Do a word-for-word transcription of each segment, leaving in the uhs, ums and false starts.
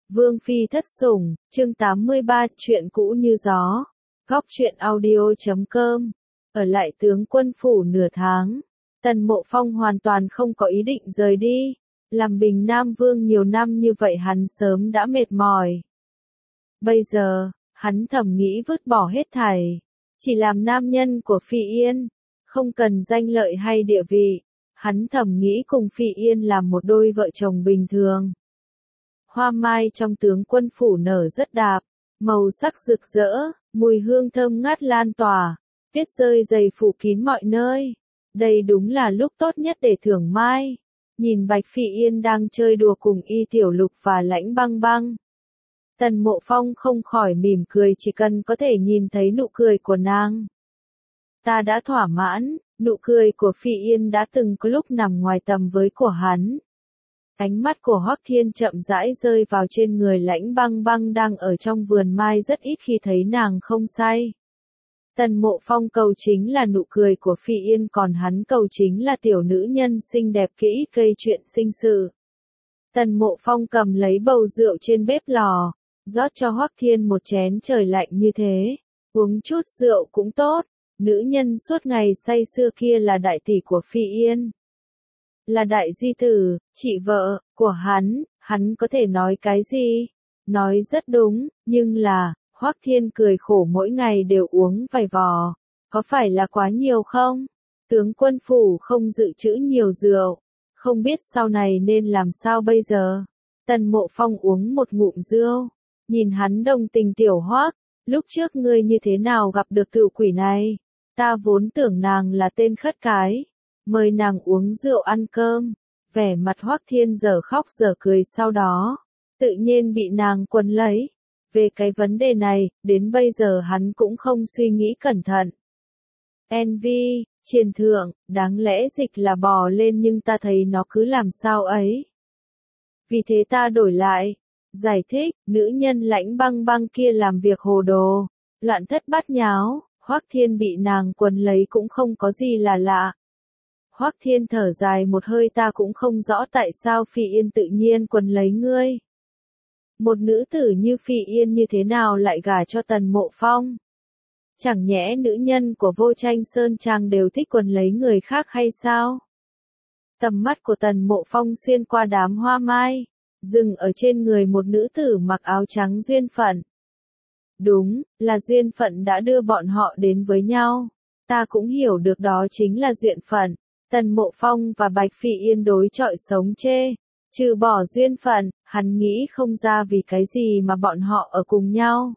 Vương Phi thất sủng, chương tám mươi ba, chuyện cũ như gió. Góc truyện audio chấm com. Ở lại tướng quân phủ nửa tháng, Tần Mộ Phong hoàn toàn không có ý định rời đi. Làm Bình Nam Vương nhiều năm như vậy hắn sớm đã mệt mỏi. Bây giờ, hắn thầm nghĩ vứt bỏ hết thảy. Chỉ làm nam nhân của Phi Yên, không cần danh lợi hay địa vị. Hắn thầm nghĩ cùng Phi Yên làm một đôi vợ chồng bình thường. Hoa mai trong tướng quân phủ nở rất đạp, màu sắc rực rỡ, mùi hương thơm ngát lan tỏa, tuyết rơi dày phủ kín mọi nơi. Đây đúng là lúc tốt nhất để thưởng mai. Nhìn Bạch Phi Yên đang chơi đùa cùng Y Tiểu Lục và Lãnh Băng Băng, Tần Mộ Phong không khỏi mỉm cười, chỉ cần có thể nhìn thấy nụ cười của nàng, ta đã thỏa mãn. Nụ cười của Phi Yên đã từng có lúc nằm ngoài tầm với của hắn. Ánh mắt của Hoắc Thiên chậm rãi rơi vào trên người Lãnh Băng Băng đang ở trong vườn mai, rất ít khi thấy nàng không say. Tần Mộ Phong cầu chính là nụ cười của Phi Yên, còn hắn cầu chính là tiểu nữ nhân xinh đẹp kỹ gây chuyện sinh sự. Tần Mộ Phong cầm lấy bầu rượu trên bếp lò, rót cho Hoắc Thiên một chén, trời lạnh như thế, uống chút rượu cũng tốt. Nữ nhân suốt ngày say sưa kia là đại tỷ của Phi Yên, là đại di tử, chị vợ của hắn. Hắn có thể nói cái gì? Nói rất đúng, nhưng là, Hoắc Thiên cười khổ, mỗi ngày đều uống vài vò, có phải là quá nhiều không? Tướng quân phủ không dự trữ nhiều rượu, không biết sau này nên làm sao bây giờ. Tần Mộ Phong uống một ngụm rượu, nhìn hắn đồng tình, tiểu Hoắc, lúc trước ngươi như thế nào gặp được tiểu quỷ này? Ta vốn tưởng nàng là tên khất cái, mời nàng uống rượu ăn cơm. Vẻ mặt Hoắc Thiên giờ khóc giờ cười, sau đó, tự nhiên bị nàng quấn lấy. Về cái vấn đề này, đến bây giờ hắn cũng không suy nghĩ cẩn thận. Envy, triền thượng, đáng lẽ dịch là bò lên nhưng ta thấy nó cứ làm sao ấy. Vì thế ta đổi lại. Giải thích, nữ nhân Lãnh Băng Băng kia làm việc hồ đồ, loạn thất bát nháo. Hoắc Thiên bị nàng quấn lấy cũng không có gì là lạ. Hoắc Thiên thở dài một hơi, ta cũng không rõ tại sao Phi Yên tự nhiên quấn lấy ngươi. Một nữ tử như Phi Yên như thế nào lại gả cho Tần Mộ Phong? Chẳng nhẽ nữ nhân của Vô Tranh Sơn Trang đều thích quấn lấy người khác hay sao? Tầm mắt của Tần Mộ Phong xuyên qua đám hoa mai, dừng ở trên người một nữ tử mặc áo trắng. Duyên phận. Đúng, là duyên phận đã đưa bọn họ đến với nhau. Ta cũng hiểu được đó chính là duyên phận. Tần Mộ Phong và Bạch Phi Yên đối chọi sống chê. Trừ bỏ duyên phận, hắn nghĩ không ra vì cái gì mà bọn họ ở cùng nhau.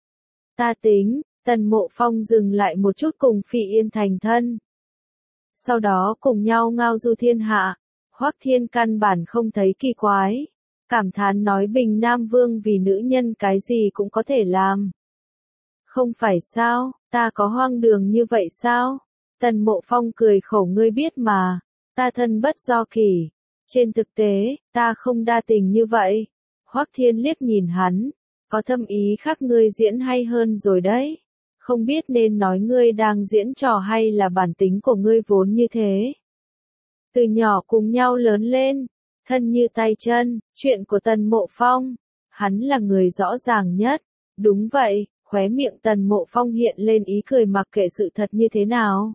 Ta tính, Tần Mộ Phong dừng lại một chút, cùng Phi Yên thành thân. Sau đó cùng nhau ngao du thiên hạ. Hoắc Thiên căn bản không thấy kỳ quái. Cảm thán nói Bình Nam Vương vì nữ nhân cái gì cũng có thể làm. Không phải sao, ta có hoang đường như vậy sao? Tần Mộ Phong cười khổ, ngươi biết mà, ta thân bất do kỷ. Trên thực tế, ta không đa tình như vậy. Hoắc Thiên liếc nhìn hắn, có thâm ý khác, ngươi diễn hay hơn rồi đấy. Không biết nên nói ngươi đang diễn trò hay là bản tính của ngươi vốn như thế. Từ nhỏ cùng nhau lớn lên, thân như tay chân, chuyện của Tần Mộ Phong, hắn là người rõ ràng nhất. Đúng vậy, khóe miệng Tần Mộ Phong hiện lên ý cười, mặc kệ sự thật như thế nào.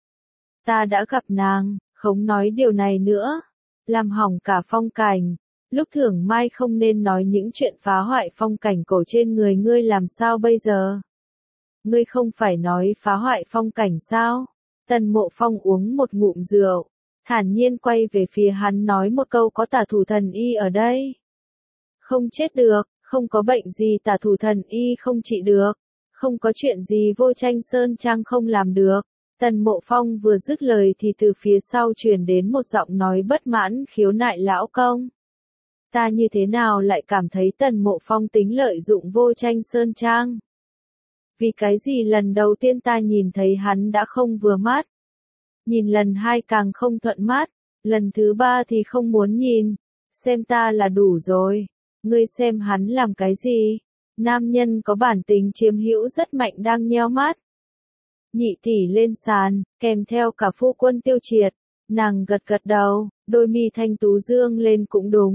Ta đã gặp nàng, không nói điều này nữa. Làm hỏng cả phong cảnh. Lúc thưởng mai không nên nói những chuyện phá hoại phong cảnh cổ trên người ngươi, làm sao bây giờ? Ngươi không phải nói phá hoại phong cảnh sao? Tần Mộ Phong uống một ngụm rượu, thản nhiên quay về phía hắn, nói một câu, có tả thủ thần y ở đây. Không chết được, không có bệnh gì tả thủ thần y không trị được, không có chuyện gì Vô Tranh Sơn Trang không làm được. Tần Mộ Phong vừa dứt lời thì từ phía sau truyền đến một giọng nói bất mãn, khiếu nại lão công. Ta như thế nào lại cảm thấy Tần Mộ Phong tính lợi dụng Vô Tranh Sơn Trang? Vì cái gì lần đầu tiên ta nhìn thấy hắn đã không vừa mắt? Nhìn lần hai càng không thuận mắt, lần thứ ba thì không muốn nhìn. Xem ta là đủ rồi. Ngươi xem hắn làm cái gì? Nam nhân có bản tính chiếm hữu rất mạnh đang nheo mắt. Nhị tỷ lên sàn, kèm theo cả phu quân Tiêu Triệt. Nàng gật gật đầu, đôi mi thanh tú dương lên, cũng đúng.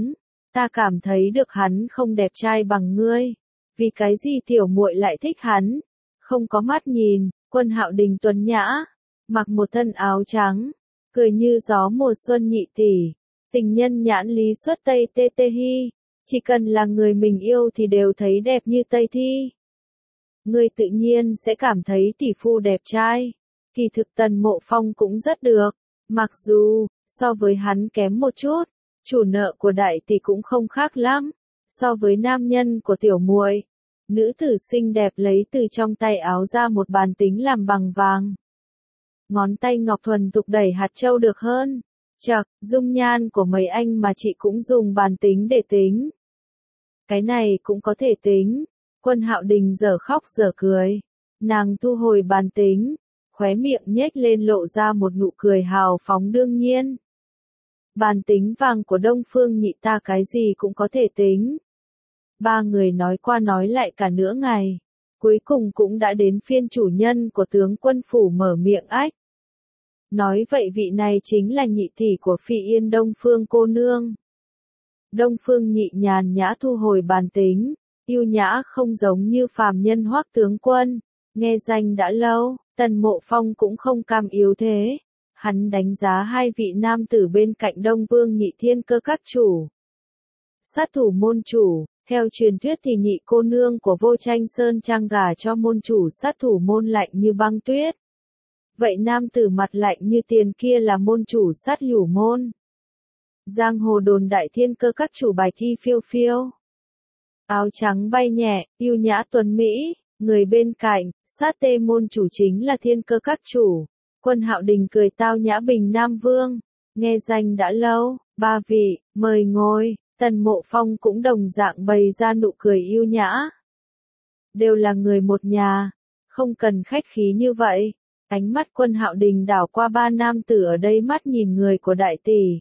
Ta cảm thấy được hắn không đẹp trai bằng ngươi. Vì cái gì tiểu muội lại thích hắn? Không có mắt nhìn, Quân Hạo Đình tuấn nhã, mặc một thân áo trắng, cười như gió mùa xuân nhị tỷ. Tình nhân nhãn lý xuất Tây Tê Tê Hi, chỉ cần là người mình yêu thì đều thấy đẹp như Tây Thi. Ngươi tự nhiên sẽ cảm thấy tỷ phu đẹp trai. Kỳ thực Tần Mộ Phong cũng rất được, mặc dù, so với hắn kém một chút, chủ nợ của đại tỷ cũng không khác lắm, so với nam nhân của tiểu muội. Nữ tử xinh đẹp lấy từ trong tay áo ra một bàn tính làm bằng vàng. Ngón tay ngọc thuần thục đẩy hạt châu được hơn. Chậc, dung nhan của mấy anh mà chị cũng dùng bàn tính để tính. Cái này cũng có thể tính. Quân Hạo Đình giờ khóc giờ cười. Nàng thu hồi bàn tính, khóe miệng nhếch lên lộ ra một nụ cười hào phóng đương nhiên. Bàn tính vàng của Đông Phương Nhị ta cái gì cũng có thể tính. Ba người nói qua nói lại cả nửa ngày. Cuối cùng cũng đã đến phiên chủ nhân của tướng quân phủ mở miệng ách. Nói vậy vị này chính là nhị tỷ của Phi Yên Đông Phương cô nương. Đông Phương Nhị nhàn nhã thu hồi bàn tính, yêu nhã không giống như phàm nhân Hoắc tướng quân, nghe danh đã lâu, Tần Mộ Phong cũng không cam yếu thế. Hắn đánh giá hai vị nam tử bên cạnh Đông Vương Nhị thiên cơ các chủ. Sát thủ môn chủ, theo truyền thuyết thì nhị cô nương của Vô Tranh Sơn trang gả cho môn chủ sát thủ môn lạnh như băng tuyết. Vậy nam tử mặt lạnh như tiền kia là môn chủ sát hữu môn. Giang hồ đồn đại thiên cơ các chủ bài thi phiêu phiêu. Áo trắng bay nhẹ, yêu nhã tuấn mỹ, người bên cạnh, sát tê môn chủ chính là thiên cơ các chủ. Quân Hạo Đình cười tao nhã bình Nam Vương, nghe danh đã lâu, ba vị, mời ngồi. Tần Mộ Phong cũng đồng dạng bày ra nụ cười yêu nhã. Đều là người một nhà, không cần khách khí như vậy. Ánh mắt Quân Hạo Đình đảo qua ba nam tử ở đây mắt nhìn người của đại tỷ.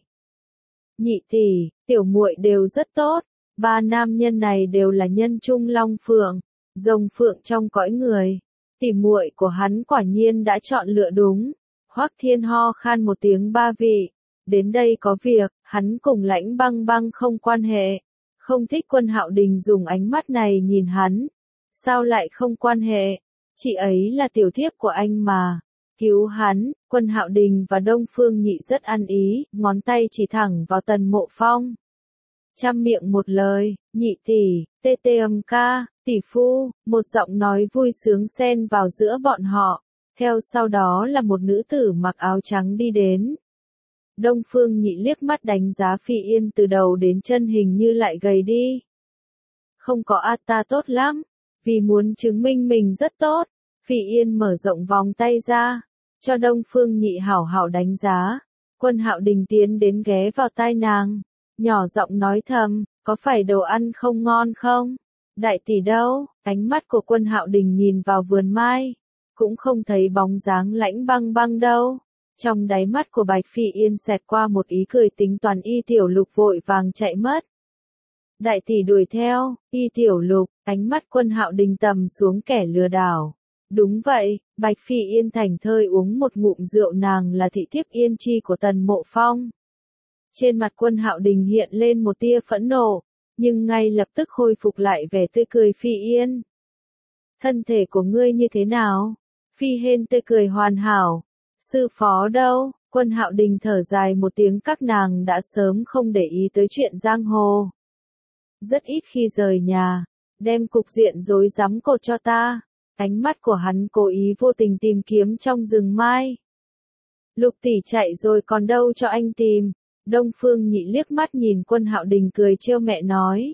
Nhị tỷ, tiểu muội đều rất tốt, ba nam nhân này đều là nhân trung long phượng, rồng phượng trong cõi người. Tỷ muội của hắn quả nhiên đã chọn lựa đúng. Hoắc Thiên ho khan một tiếng ba vị. Đến đây có việc, hắn cùng Lãnh Băng Băng không quan hệ. Không thích Quân Hạo Đình dùng ánh mắt này nhìn hắn. Sao lại không quan hệ? Chị ấy là tiểu thiếp của anh mà. Cứu hắn, Quân Hạo Đình và Đông Phương Nhị rất ăn ý, ngón tay chỉ thẳng vào Tần Mộ Phong. Trăm miệng một lời, nhị tỷ, tê tê âm ca, tỷ phu, một giọng nói vui sướng xen vào giữa bọn họ. Theo sau đó là một nữ tử mặc áo trắng đi đến. Đông Phương Nhị liếc mắt đánh giá Phi Yên từ đầu đến chân hình như lại gầy đi. Không có a ta tốt lắm, vì muốn chứng minh mình rất tốt, Phi Yên mở rộng vòng tay ra, cho Đông Phương Nhị hảo hảo đánh giá. Quân Hạo Đình tiến đến ghé vào tai nàng, nhỏ giọng nói thầm, có phải đồ ăn không ngon không? Đại tỷ đâu? Ánh mắt của Quân Hạo Đình nhìn vào vườn mai, cũng không thấy bóng dáng Lãnh Băng Băng đâu. Trong đáy mắt của Bạch Phi Yên xẹt qua một ý cười tính toàn Y Tiểu Lục vội vàng chạy mất. Đại tỷ đuổi theo, Y Tiểu Lục, ánh mắt Quân Hạo Đình tầm xuống kẻ lừa đảo. Đúng vậy, Bạch Phi Yên thành thơi uống một ngụm rượu, nàng là thị thiếp Yên Chi của Tần Mộ Phong. Trên mặt Quân Hạo Đình hiện lên một tia phẫn nộ, nhưng ngay lập tức khôi phục lại vẻ tươi cười. Phi Yên, thân thể của ngươi như thế nào? Phi Hên tươi cười hoàn hảo. Sư phó đâu? Quân Hạo Đình thở dài một tiếng, các nàng đã sớm không để ý tới chuyện giang hồ. Rất ít khi rời nhà, đem cục diện rối rắm cột cho ta. Ánh mắt của hắn cố ý vô tình tìm kiếm trong rừng mai. Lục tỷ chạy rồi còn đâu cho anh tìm. Đông Phương Nhị liếc mắt nhìn Quân Hạo Đình cười trêu mẹ nói.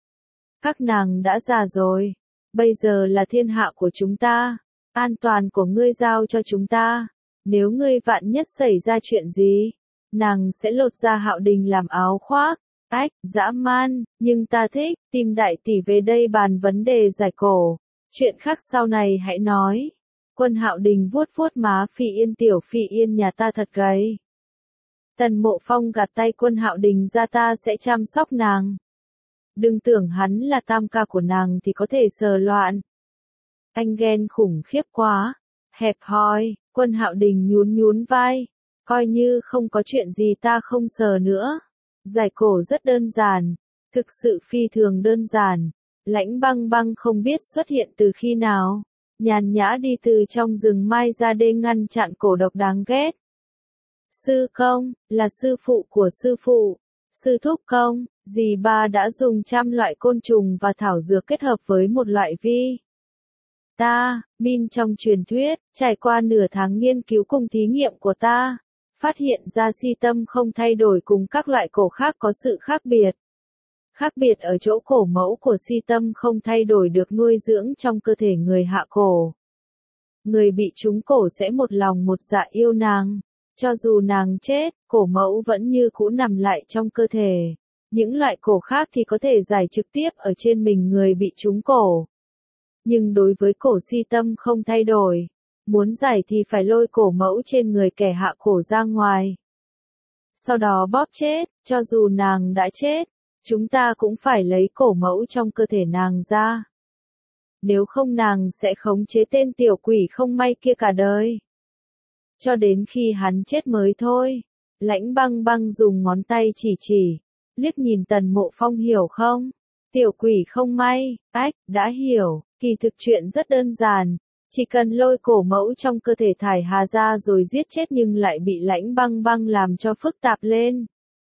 Các nàng đã già rồi, bây giờ là thiên hạ của chúng ta, an toàn của ngươi giao cho chúng ta. Nếu ngươi vạn nhất xảy ra chuyện gì, nàng sẽ lột ra Hạo Đình làm áo khoác. Ách, dã man, nhưng ta thích, tìm đại tỷ về đây bàn vấn đề giải cổ. Chuyện khác sau này hãy nói. Quân Hạo Đình vuốt vuốt má Phi Yên, tiểu Phi Yên nhà ta thật gầy. Tần Mộ Phong gạt tay Quân Hạo Đình ra, ta sẽ chăm sóc nàng. Đừng tưởng hắn là tam ca của nàng thì có thể sờ loạn. Anh ghen khủng khiếp quá. Hẹp hòi, Quân Hạo Đình nhún nhún vai. Coi như không có chuyện gì, ta không sờ nữa. Giải cổ rất đơn giản. Thực sự phi thường đơn giản. Lãnh Băng Băng không biết xuất hiện từ khi nào. Nhàn nhã đi từ trong rừng mai ra đê ngăn chặn cổ độc đáng ghét. Sư công, là sư phụ của sư phụ. Sư thúc công, dì ba đã dùng trăm loại côn trùng và thảo dược kết hợp với một loại vi. Ta, min trong truyền thuyết, trải qua nửa tháng nghiên cứu cùng thí nghiệm của ta, phát hiện ra si tâm không thay đổi cùng các loại cổ khác có sự khác biệt. Khác biệt ở chỗ cổ mẫu của si tâm không thay đổi được nuôi dưỡng trong cơ thể người hạ cổ. Người bị trúng cổ sẽ một lòng một dạ yêu nàng. Cho dù nàng chết, cổ mẫu vẫn như cũ nằm lại trong cơ thể. Những loại cổ khác thì có thể giải trực tiếp ở trên mình người bị trúng cổ. Nhưng đối với cổ si tâm không thay đổi. Muốn giải thì phải lôi cổ mẫu trên người kẻ hạ cổ ra ngoài. Sau đó bóp chết, cho dù nàng đã chết, chúng ta cũng phải lấy cổ mẫu trong cơ thể nàng ra. Nếu không nàng sẽ khống chế tên tiểu quỷ không may kia cả đời. Cho đến khi hắn chết mới thôi. Lãnh Băng Băng dùng ngón tay chỉ chỉ, liếc nhìn Tần Mộ Phong hiểu không? Tiểu quỷ không may, ách, đã hiểu, kỳ thực chuyện rất đơn giản. Chỉ cần lôi cổ mẫu trong cơ thể thải hà ra rồi giết chết nhưng lại bị Lãnh Băng Băng làm cho phức tạp lên.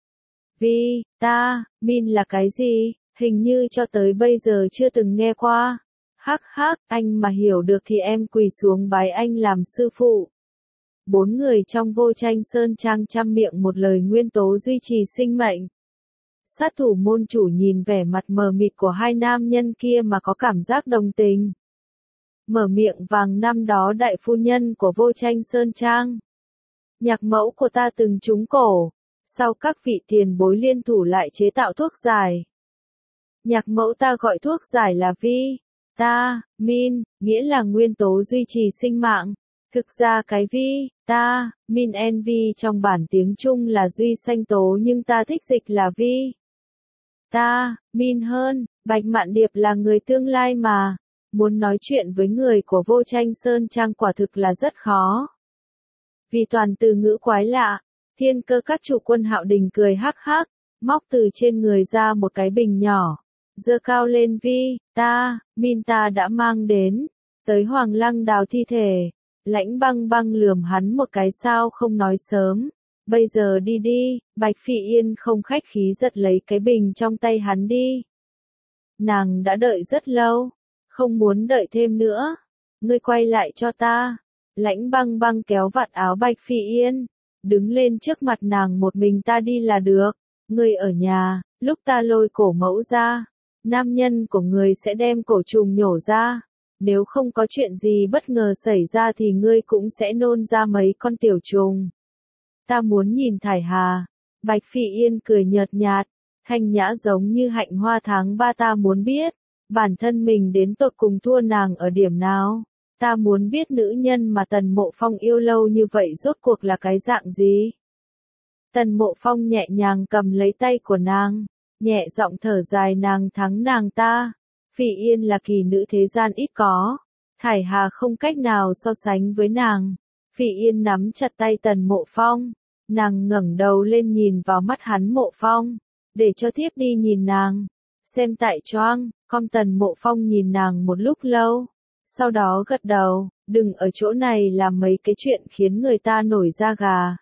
Vi, ta, min là cái gì? Hình như cho tới bây giờ chưa từng nghe qua. Hắc hắc, anh mà hiểu được thì em quỳ xuống bái anh làm sư phụ. Bốn người trong Vô Tranh Sơn Trang trăm miệng một lời nguyên tố duy trì sinh mệnh. Sát thủ môn chủ nhìn vẻ mặt mờ mịt của hai nam nhân kia mà có cảm giác đồng tình. Mở miệng vàng năm đó đại phu nhân của Vô Tranh Sơn Trang. Nhạc mẫu của ta từng trúng cổ. Sau các vị tiền bối liên thủ lại chế tạo thuốc giải. Nhạc mẫu ta gọi thuốc giải là vi, ta, min, nghĩa là nguyên tố duy trì sinh mạng. Thực ra cái vi, ta, min nv trong bản tiếng Trung là duy sanh tố nhưng ta thích dịch là vi. Ta, min hơn, Bạch Mạn Điệp là người tương lai mà. Muốn nói chuyện với người của Vô Tranh Sơn Trang quả thực là rất khó. Vì toàn từ ngữ quái lạ. Thiên Cơ các chủ quân Hạo Đình cười hắc hắc, móc từ trên người ra một cái bình nhỏ, giơ cao lên vi, ta, min ta đã mang đến, tới Hoàng Lăng đào thi thể. Lãnh Băng Băng lườm hắn một cái sao không nói sớm, bây giờ đi đi, Bạch Phỉ Yên không khách khí giật lấy cái bình trong tay hắn đi. Nàng đã đợi rất lâu, không muốn đợi thêm nữa, ngươi quay lại cho ta. Lãnh Băng Băng kéo vạt áo Bạch Phỉ Yên. Đứng lên trước mặt nàng một mình ta đi là được, ngươi ở nhà, lúc ta lôi cổ mẫu ra, nam nhân của ngươi sẽ đem cổ trùng nhổ ra, nếu không có chuyện gì bất ngờ xảy ra thì ngươi cũng sẽ nôn ra mấy con tiểu trùng. Ta muốn nhìn thải hà, Bạch Phỉ Yên cười nhợt nhạt, thanh nhã giống như hạnh hoa tháng ba ta muốn biết, bản thân mình đến tột cùng thua nàng ở điểm nào. Ta muốn biết nữ nhân mà Tần Mộ Phong yêu lâu như vậy rốt cuộc là cái dạng gì? Tần Mộ Phong nhẹ nhàng cầm lấy tay của nàng, nhẹ giọng thở dài nàng thắng nàng ta. Phỉ Yên là kỳ nữ thế gian ít có, thải hà không cách nào so sánh với nàng. Phỉ Yên nắm chặt tay Tần Mộ Phong, nàng ngẩng đầu lên nhìn vào mắt hắn Mộ Phong, để cho thiếp đi nhìn nàng. Xem tại choang, con Tần Mộ Phong nhìn nàng một lúc lâu. Sau đó gật đầu, đừng ở chỗ này làm mấy cái chuyện khiến người ta nổi da gà.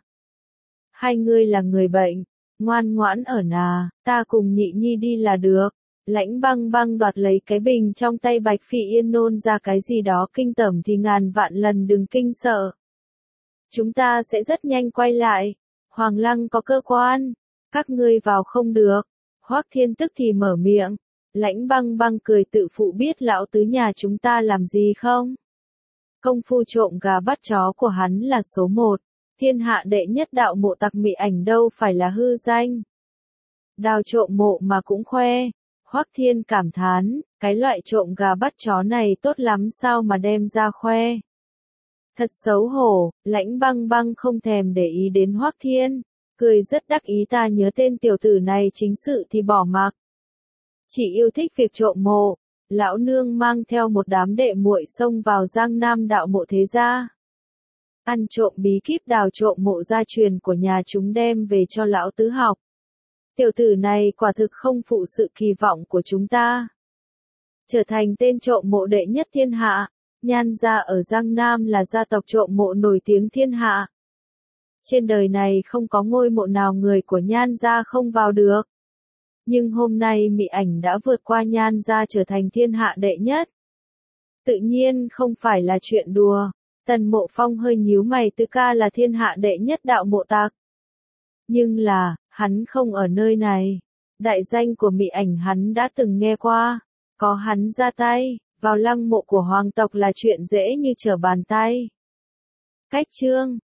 Hai ngươi là người bệnh, ngoan ngoãn ở nà, ta cùng nhị nhi đi là được. Lãnh Băng Băng đoạt lấy cái bình trong tay Bạch Phỉ Yên nôn ra cái gì đó kinh tởm thì ngàn vạn lần đừng kinh sợ. Chúng ta sẽ rất nhanh quay lại, Hoàng Lăng có cơ quan, các ngươi vào không được. Hoắc Thiên tức thì mở miệng. Lãnh Băng Băng cười tự phụ biết lão tứ nhà chúng ta làm gì không? Công phu trộm gà bắt chó của hắn là số một, thiên hạ đệ nhất đạo mộ tặc mị ảnh đâu phải là hư danh. Đào trộm mộ mà cũng khoe, Hoắc Thiên cảm thán, cái loại trộm gà bắt chó này tốt lắm sao mà đem ra khoe. Thật xấu hổ, Lãnh Băng Băng không thèm để ý đến Hoắc Thiên, cười rất đắc ý ta nhớ tên tiểu tử này chính sự thì bỏ mặc. Chỉ yêu thích việc trộm mộ, lão nương mang theo một đám đệ muội xông vào Giang Nam đạo mộ thế gia. Ăn trộm bí kíp đào trộm mộ gia truyền của nhà chúng đem về cho lão tứ học. Tiểu tử này quả thực không phụ sự kỳ vọng của chúng ta. Trở thành tên trộm mộ đệ nhất thiên hạ, Nhan gia ở Giang Nam là gia tộc trộm mộ nổi tiếng thiên hạ. Trên đời này không có ngôi mộ nào người của Nhan gia không vào được. Nhưng hôm nay Mị Ảnh đã vượt qua Nhan gia trở thành thiên hạ đệ nhất. Tự nhiên không phải là chuyện đùa. Tần Mộ Phong hơi nhíu mày, Tứ ca là thiên hạ đệ nhất đạo mộ tặc. Nhưng là, hắn không ở nơi này. Đại danh của Mị Ảnh hắn đã từng nghe qua. Có hắn ra tay, vào lăng mộ của hoàng tộc là chuyện dễ như trở bàn tay. Cách chương